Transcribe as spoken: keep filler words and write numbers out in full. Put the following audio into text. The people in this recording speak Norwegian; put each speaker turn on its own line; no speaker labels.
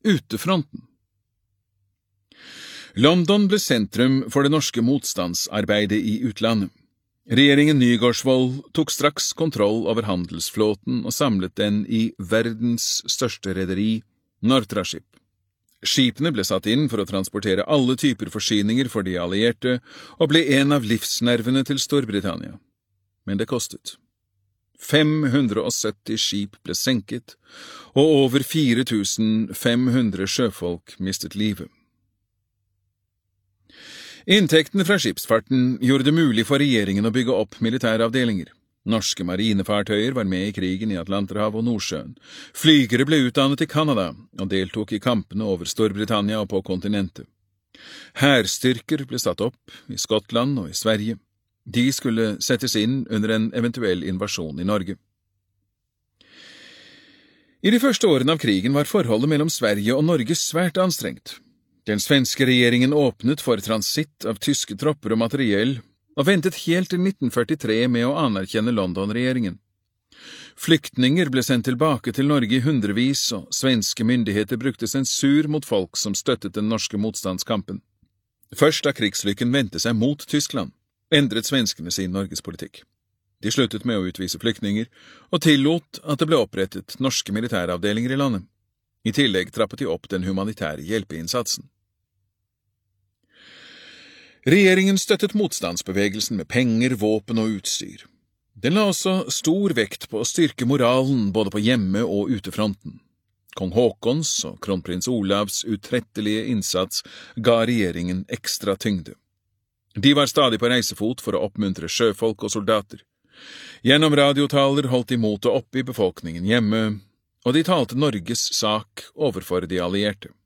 utefronten. London ble sentrum for det norske motstandsarbeidet i utlandet. Regjeringen Nygaardsvold tok straks kontroll over handelsflåten og samlet den i verdens største rederi, Nortraship. Skipene ble satt inn for å transportere alle typer forsyninger for de allierte, og ble en av livsnervene til Storbritannia. Men det kostet. fem hundre og sytti skip ble senket, og over fire tusen fem hundre sjøfolk mistet livet. Inntektene fra skipsfarten gjorde det mulig for regjeringen å bygge opp militære avdelinger. Norske marinefartøyer var med i krigen i Atlanterhavet og Nordsjøen. Flygere ble utdannet i Kanada og deltok i kampene over Storbritannia og på kontinentet. Hærstyrker ble satt opp i Skottland og i Sverige. De skulle settes inn under en eventuell invasjon i Norge. I de første årene av krigen var forholdet mellom Sverige og Norge svært anstrengt. Den svenske regjeringen åpnet for transitt av tyske tropper og materiell, og ventet helt til nitten førtitre med å anerkjenne London-regjeringen. Flyktninger ble sendt tilbake til Norge i hundrevis, og svenske myndigheter brukte sensur mot folk som støttet den norske motstandskampen. Først da krigslykken vendte seg mot Tyskland, endret svenskene sin norgespolitikk. De sluttet med å utvise flyktninger, og tillot at det ble opprettet norske militæravdelinger i landet. I tillegg trappet de opp den humanitære hjelpeinnsatsen. Regjeringen støttet motstandsbevegelsen med penger, våpen og utstyr. Den la også stor vekt på å styrke moralen både på hjemme- og utefronten. Kong Haakons og kronprins Olavs utrettelige innsats ga regjeringen ekstra tyngde. De var stadig på reisefot for å oppmuntre sjøfolk og soldater. Gjennom radiotaler holdt de motet oppe i befolkningen hjemme, og de talte Norges sak overfor de allierte.